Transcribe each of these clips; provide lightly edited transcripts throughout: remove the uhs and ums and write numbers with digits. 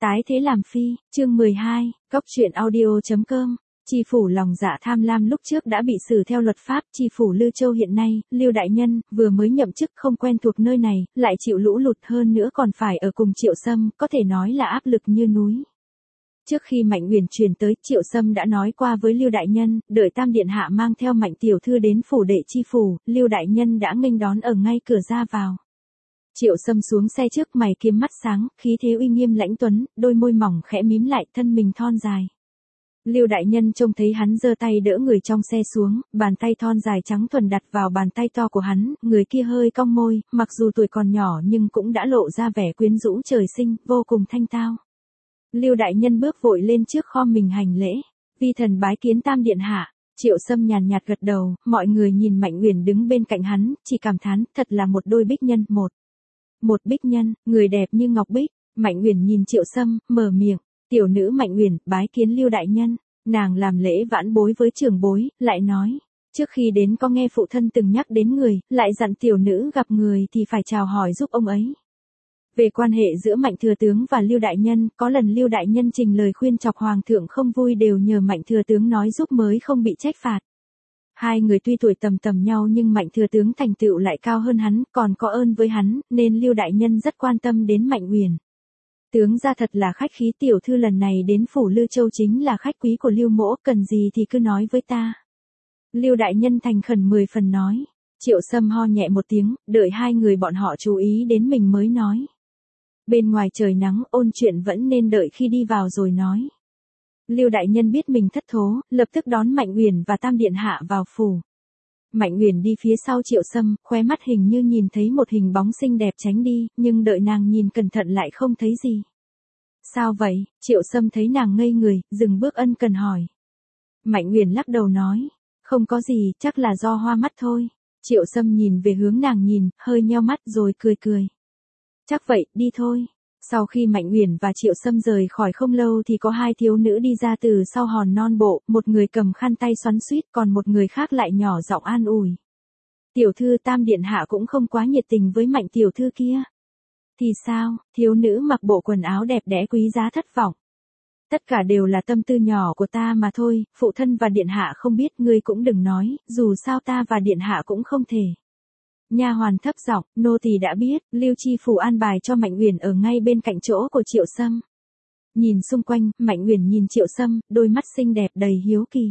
Tái thế làm phi, chương 12, Cóc truyện audio.com. Tri phủ lòng dạ tham lam lúc trước đã bị xử theo luật pháp. Tri phủ Lư Châu hiện nay, Lưu đại nhân vừa mới nhậm chức, không quen thuộc nơi này, lại chịu lũ lụt, hơn nữa còn phải ở cùng Triệu Sâm, có thể nói là áp lực như núi. Trước khi Mạnh Uyển truyền tới, Triệu Sâm đã nói qua với Lưu đại nhân, đợi Tam điện hạ mang theo Mạnh tiểu thư đến phủ đệ tri phủ, Lưu đại nhân đã nghênh đón ở ngay cửa ra vào. Triệu Sâm xuống xe trước, mày kiếm mắt sáng, khí thế uy nghiêm lãnh tuấn, đôi môi mỏng khẽ mím lại, thân mình thon dài. Lưu đại nhân trông thấy hắn giơ tay đỡ người trong xe xuống, bàn tay thon dài trắng thuần đặt vào bàn tay to của hắn, người kia hơi cong môi, mặc dù tuổi còn nhỏ nhưng cũng đã lộ ra vẻ quyến rũ trời sinh, vô cùng thanh tao. Lưu đại nhân bước vội lên trước khom mình hành lễ, vi thần bái kiến Tam điện hạ. Triệu Sâm nhàn nhạt gật đầu, mọi người nhìn Mạnh Uyển đứng bên cạnh hắn, chỉ cảm thán, thật là một đôi bích nhân, một bích nhân, người đẹp như ngọc bích. Mạnh Uyển nhìn Triệu Sâm, mở miệng, tiểu nữ Mạnh Uyển bái kiến Lưu đại nhân. Nàng làm lễ vãn bối với trưởng bối, lại nói, trước khi đến có nghe phụ thân từng nhắc đến người, lại dặn tiểu nữ gặp người thì phải chào hỏi giúp ông ấy. Về quan hệ giữa Mạnh thừa tướng và Lưu đại nhân, có lần Lưu đại nhân trình lời khuyên chọc hoàng thượng không vui đều nhờ Mạnh thừa tướng nói giúp mới không bị trách phạt. Hai người tuy tuổi tầm nhau nhưng Mạnh thừa tướng thành tựu lại cao hơn hắn, còn có ơn với hắn, nên Lưu đại nhân rất quan tâm đến Mạnh Uyển. Tướng gia thật là khách khí, tiểu thư lần này đến phủ Lư Châu chính là khách quý của Lưu mỗ, cần gì thì cứ nói với ta. Lưu đại nhân thành khẩn 10 phần nói. Triệu Sâm ho nhẹ một tiếng, đợi hai người bọn họ chú ý đến mình mới nói. Bên ngoài trời nắng, ôn chuyện vẫn nên đợi khi đi vào rồi nói. Lưu đại nhân biết mình thất thố, lập tức đón Mạnh Uyển và Tam điện hạ vào phủ. Mạnh Uyển đi phía sau Triệu Sâm, khóe mắt hình như nhìn thấy một hình bóng xinh đẹp tránh đi, nhưng đợi nàng nhìn cẩn thận lại không thấy gì. Sao vậy? Triệu Sâm thấy nàng ngây người, dừng bước ân cần hỏi. Mạnh Uyển lắc đầu nói, không có gì, chắc là do hoa mắt thôi. Triệu Sâm nhìn về hướng nàng nhìn, hơi nheo mắt rồi cười. Chắc vậy, đi thôi. Sau khi Mạnh Uyển và Triệu Sâm rời khỏi không lâu thì có hai thiếu nữ đi ra từ sau hòn non bộ, một người cầm khăn tay xoắn xuýt, còn một người khác lại nhỏ giọng an ủi. Tiểu thư Tam điện hạ cũng không quá nhiệt tình với Mạnh tiểu thư kia. Thì sao? Thiếu nữ mặc bộ quần áo đẹp đẽ quý giá thất vọng. Tất cả đều là tâm tư nhỏ của ta mà thôi, phụ thân và điện hạ không biết, ngươi cũng đừng nói, dù sao ta và điện hạ cũng không thể. Nha hoàn thấp giọng, nô tỳ đã biết, Lưu tri phủ an bài cho Mạnh Uyển ở ngay bên cạnh chỗ của Triệu Sâm. Nhìn xung quanh, Mạnh Uyển nhìn Triệu Sâm, đôi mắt xinh đẹp đầy hiếu kỳ.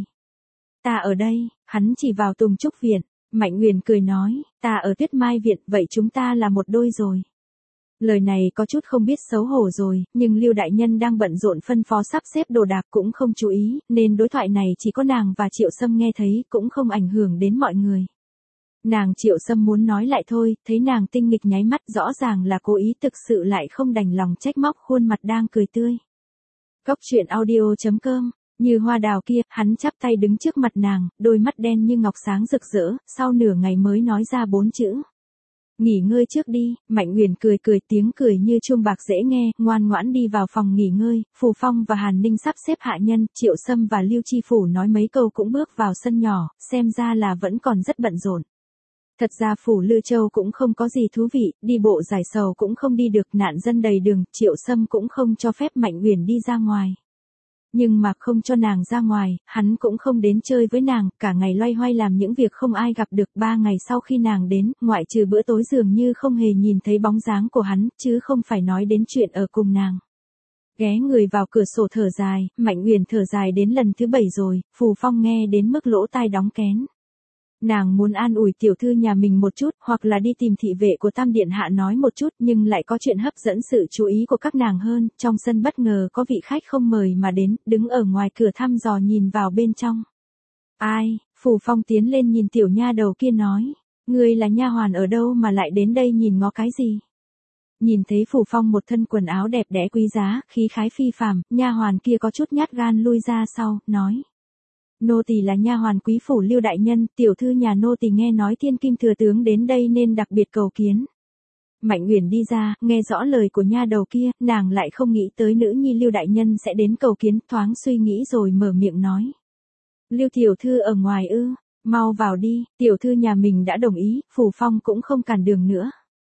Ta ở đây, hắn chỉ vào Tùng Trúc viện. Mạnh Uyển cười nói, ta ở Tuyết Mai viện, vậy chúng ta là một đôi rồi. Lời này có chút không biết xấu hổ rồi, nhưng Lưu đại nhân đang bận rộn phân phó sắp xếp đồ đạc cũng không chú ý, nên đối thoại này chỉ có nàng và Triệu Sâm nghe thấy, cũng không ảnh hưởng đến mọi người. Nàng Triệu Sâm muốn nói lại thôi, thấy nàng tinh nghịch nháy mắt, rõ ràng là cố ý, thực sự lại không đành lòng trách móc, khuôn mặt đang cười tươi. Cóc truyện audio.com. Như hoa đào kia, hắn chắp tay đứng trước mặt nàng, đôi mắt đen như ngọc sáng rực rỡ, sau nửa ngày mới nói ra 4 chữ. Nghỉ ngơi trước đi. Mạnh Uyển cười, tiếng cười như chuông bạc dễ nghe, ngoan ngoãn đi vào phòng nghỉ ngơi. Phù Phong và Hàn Ninh sắp xếp hạ nhân, Triệu Sâm và Lưu tri phủ nói mấy câu cũng bước vào sân nhỏ, xem ra là vẫn còn rất bận rộn. Thật ra phủ Lư Châu cũng không có gì thú vị, đi bộ giải sầu cũng không đi được, nạn dân đầy đường, Triệu Sâm cũng không cho phép Mạnh Uyển đi ra ngoài. Nhưng mà không cho nàng ra ngoài, hắn cũng không đến chơi với nàng, cả ngày loay hoay làm những việc không ai gặp được. 3 ngày sau khi nàng đến, ngoại trừ bữa tối dường như không hề nhìn thấy bóng dáng của hắn, chứ không phải nói đến chuyện ở cùng nàng. Ghé người vào cửa sổ thở dài, Mạnh Uyển thở dài đến lần thứ 7 rồi, Phù Phong nghe đến mức lỗ tai đóng kén. Nàng muốn an ủi tiểu thư nhà mình một chút, hoặc là đi tìm thị vệ của Tam điện hạ nói một chút, nhưng lại có chuyện hấp dẫn sự chú ý của các nàng hơn. Trong sân bất ngờ có vị khách không mời mà đến, đứng ở ngoài cửa thăm dò nhìn vào bên trong. Ai? Phù Phong tiến lên nhìn tiểu nha đầu kia nói, ngươi là nha hoàn ở đâu mà lại đến đây nhìn ngó cái gì? Nhìn thấy Phù Phong một thân quần áo đẹp đẽ quý giá, khí khái phi phàm, nha hoàn kia có chút nhát gan lui ra sau, nói. Nô tỳ là nha hoàn quý phủ Lưu đại nhân, tiểu thư nhà nô tỳ nghe nói Thiên Kim thừa tướng đến đây nên đặc biệt cầu kiến. Mạnh Uyển đi ra, nghe rõ lời của nha đầu kia, nàng lại không nghĩ tới nữ nhi Lưu đại nhân sẽ đến cầu kiến, thoáng suy nghĩ rồi mở miệng nói. Lưu tiểu thư ở ngoài ư? Mau vào đi, tiểu thư nhà mình đã đồng ý, Phù Phong cũng không cản đường nữa.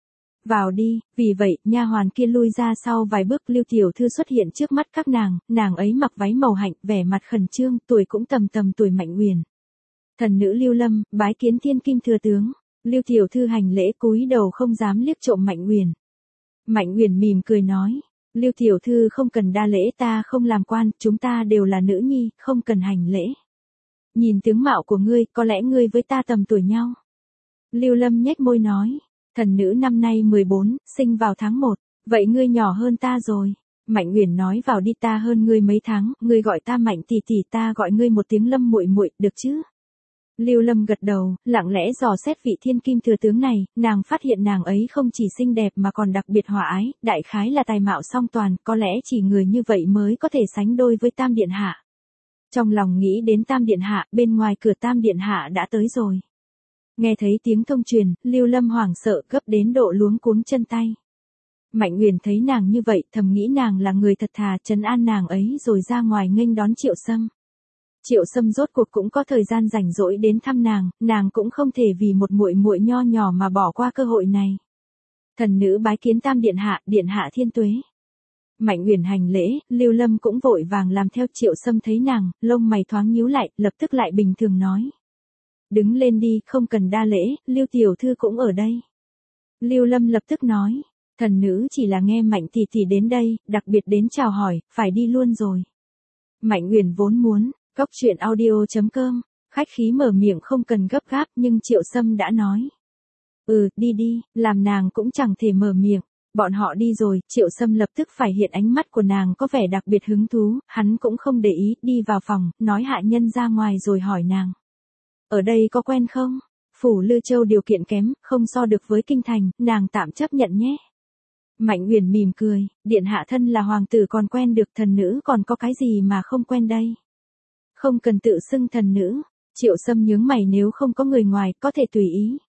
Vào đi, vì vậy, nha hoàn kia lui ra sau vài bước Lưu tiểu thư xuất hiện trước mắt các nàng ấy mặc váy màu hạnh, vẻ mặt khẩn trương, tuổi cũng tầm tuổi Mạnh Uyển. Thần nữ Lưu Lâm, bái kiến thiên kim thừa tướng. Lưu tiểu thư hành lễ cúi đầu không dám liếc trộm Mạnh Uyển. Mạnh Uyển mỉm cười nói, Lưu tiểu thư không cần đa lễ, ta không làm quan, chúng ta đều là nữ nhi, không cần hành lễ. Nhìn tướng mạo của ngươi, có lẽ ngươi với ta tầm tuổi nhau. Lưu Lâm nhếch môi nói, thần nữ năm nay 14, sinh vào tháng 1, vậy ngươi nhỏ hơn ta rồi. Mạnh Uyển nói, vào đi, ta hơn ngươi mấy tháng, ngươi gọi ta Mạnh tỷ tỷ, ta gọi ngươi một tiếng Lâm muội muội, được chứ? Lưu Lâm gật đầu, lặng lẽ dò xét vị thiên kim thừa tướng này, nàng phát hiện nàng ấy không chỉ xinh đẹp mà còn đặc biệt hòa ái, đại khái là tài mạo song toàn, có lẽ chỉ người như vậy mới có thể sánh đôi với Tam Điện Hạ. Trong lòng nghĩ đến Tam Điện Hạ, bên ngoài cửa Tam Điện Hạ đã tới rồi. Nghe thấy tiếng thông truyền, Lưu Lâm hoảng sợ gấp đến độ luống cuống chân tay. Mạnh Uyển thấy nàng như vậy, thầm nghĩ nàng là người thật thà, trấn an nàng ấy rồi ra ngoài nghênh đón Triệu Sâm. Triệu Sâm rốt cuộc cũng có thời gian rảnh rỗi đến thăm nàng cũng không thể vì một muội muội nho nhỏ mà bỏ qua cơ hội này. Thần nữ bái kiến Tam Điện Hạ thiên tuế. Mạnh Uyển hành lễ, Lưu Lâm cũng vội vàng làm theo. Triệu Sâm thấy nàng, lông mày thoáng nhíu lại, lập tức lại bình thường nói. Đứng lên đi, không cần đa lễ, Lưu tiểu thư cũng ở đây. Lưu Lâm lập tức nói, thần nữ chỉ là nghe Mạnh tỷ tỷ đến đây, đặc biệt đến chào hỏi, phải đi luôn rồi. Mạnh Uyển vốn muốn, Cóc truyện audio.com, khách khí mở miệng không cần gấp gáp nhưng Triệu Sâm đã nói. Đi, làm nàng cũng chẳng thể mở miệng. Bọn họ đi rồi, Triệu Sâm lập tức phải hiện ánh mắt của nàng có vẻ đặc biệt hứng thú, hắn cũng không để ý, đi vào phòng, nói hạ nhân ra ngoài rồi hỏi nàng. Ở đây có quen không? Phủ Lư Châu điều kiện kém, không so được với kinh thành, nàng tạm chấp nhận nhé. Mạnh Uyển mỉm cười, điện hạ thân là hoàng tử còn quen được, thần nữ còn có cái gì mà không quen đây? Không cần tự xưng thần nữ. Triệu Sâm nhướng mày, nếu không có người ngoài, có thể tùy ý.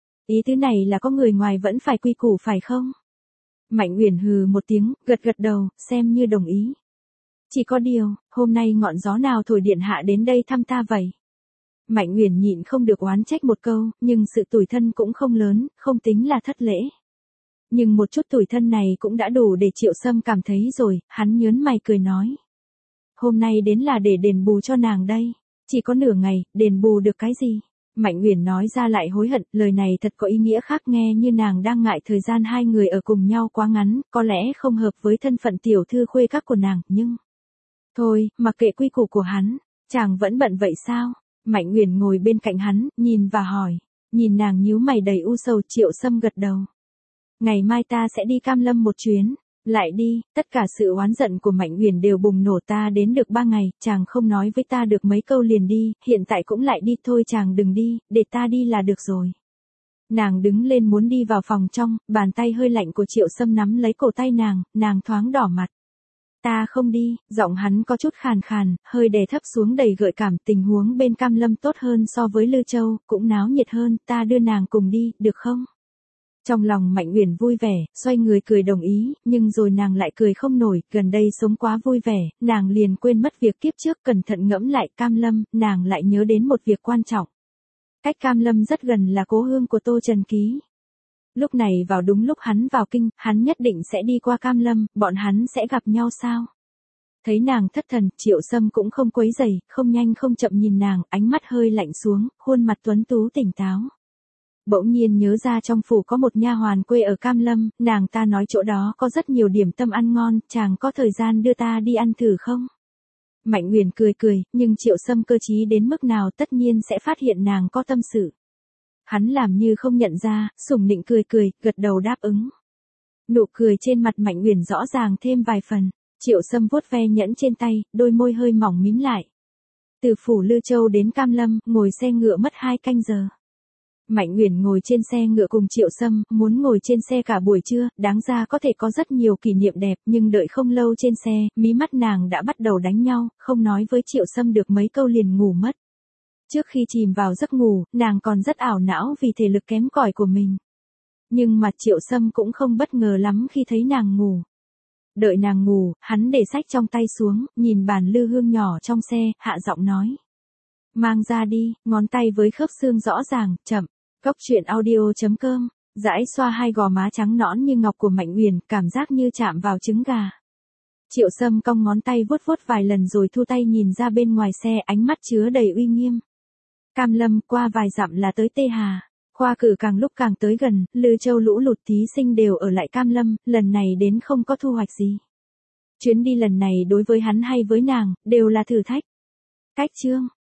Ý tứ này là có người ngoài vẫn phải quy củ phải không? Mạnh Uyển hừ một tiếng, gật đầu, xem như đồng ý. Chỉ có điều, hôm nay ngọn gió nào thổi điện hạ đến đây thăm ta vậy? Mạnh Uyển nhịn không được oán trách một câu, nhưng sự tủi thân cũng không lớn, không tính là thất lễ. Nhưng một chút tủi thân này cũng đã đủ để Triệu Sâm cảm thấy rồi, hắn nhớn mày cười nói. Hôm nay đến là để đền bù cho nàng đây. Chỉ có nửa ngày, đền bù được cái gì? Mạnh Uyển nói ra lại hối hận, lời này thật có ý nghĩa khác, nghe như nàng đang ngại thời gian hai người ở cùng nhau quá ngắn, có lẽ không hợp với thân phận tiểu thư khuê các của nàng, nhưng... Thôi, mặc kệ quy củ của hắn, chàng vẫn bận vậy sao? Mạnh Uyển ngồi bên cạnh hắn, nhìn và hỏi. Nhìn nàng nhíu mày đầy u sầu, Triệu Sâm gật đầu. Ngày mai ta sẽ đi Cam Lâm một chuyến. Lại đi, tất cả sự oán giận của Mạnh Uyển đều bùng nổ, ta đến được 3 ngày, chàng không nói với ta được mấy câu liền đi, hiện tại cũng lại đi, thôi chàng đừng đi, để ta đi là được rồi. Nàng đứng lên muốn đi vào phòng trong, bàn tay hơi lạnh của Triệu Sâm nắm lấy cổ tay nàng thoáng đỏ mặt. Ta không đi, giọng hắn có chút khàn khàn, hơi đè thấp xuống đầy gợi cảm, tình huống bên Cam Lâm tốt hơn so với Lư Châu, cũng náo nhiệt hơn, ta đưa nàng cùng đi, được không? Trong lòng Mạnh Uyển vui vẻ, xoay người cười đồng ý, nhưng rồi nàng lại cười không nổi, gần đây sống quá vui vẻ, nàng liền quên mất việc kiếp trước, cẩn thận ngẫm lại Cam Lâm, nàng lại nhớ đến một việc quan trọng. Cách Cam Lâm rất gần là cố hương của Tô Trần Ký. Lúc này vào đúng lúc hắn vào kinh, hắn nhất định sẽ đi qua Cam Lâm, bọn hắn sẽ gặp nhau sao? Thấy nàng thất thần, Triệu Sâm cũng không quấy rầy, không nhanh không chậm nhìn nàng, ánh mắt hơi lạnh xuống, khuôn mặt tuấn tú tỉnh táo. Bỗng nhiên nhớ ra trong phủ có một nha hoàn quê ở Cam Lâm, nàng ta nói chỗ đó có rất nhiều điểm tâm ăn ngon, chàng có thời gian đưa ta đi ăn thử không? Mạnh Uyển cười, nhưng Triệu Sâm cơ trí đến mức nào tất nhiên sẽ phát hiện nàng có tâm sự. Hắn làm như không nhận ra, sủng nịnh cười, gật đầu đáp ứng. Nụ cười trên mặt Mạnh Uyển rõ ràng thêm vài phần, Triệu Sâm vuốt ve nhẫn trên tay, đôi môi hơi mỏng mím lại. Từ phủ Lư Châu đến Cam Lâm, ngồi xe ngựa mất 2 canh giờ. Mạnh Uyển ngồi trên xe ngựa cùng Triệu Sâm, muốn ngồi trên xe cả buổi trưa, đáng ra có thể có rất nhiều kỷ niệm đẹp, nhưng đợi không lâu trên xe, mí mắt nàng đã bắt đầu đánh nhau, không nói với Triệu Sâm được mấy câu liền ngủ mất. Trước khi chìm vào giấc ngủ, nàng còn rất ảo não vì thể lực kém cỏi của mình. Nhưng mà Triệu Sâm cũng không bất ngờ lắm khi thấy nàng ngủ. Đợi nàng ngủ, hắn để sách trong tay xuống, nhìn bàn lư hương nhỏ trong xe, hạ giọng nói. Mang ra đi, ngón tay với khớp xương rõ ràng, chậm. Cóc truyện audio.com Dãi xoa hai gò má trắng nõn như ngọc của Mạnh Uyển, cảm giác như chạm vào trứng gà. Triệu Sâm cong ngón tay vuốt vuốt vài lần rồi thu tay nhìn ra bên ngoài xe, ánh mắt chứa đầy uy nghiêm. Cam Lâm, qua vài dặm là tới Tê Hà. Khoa cử càng lúc càng tới gần, Lư Châu lũ lụt thí sinh đều ở lại Cam Lâm, lần này đến không có thu hoạch gì. Chuyến đi lần này đối với hắn hay với nàng, đều là thử thách. Cách chương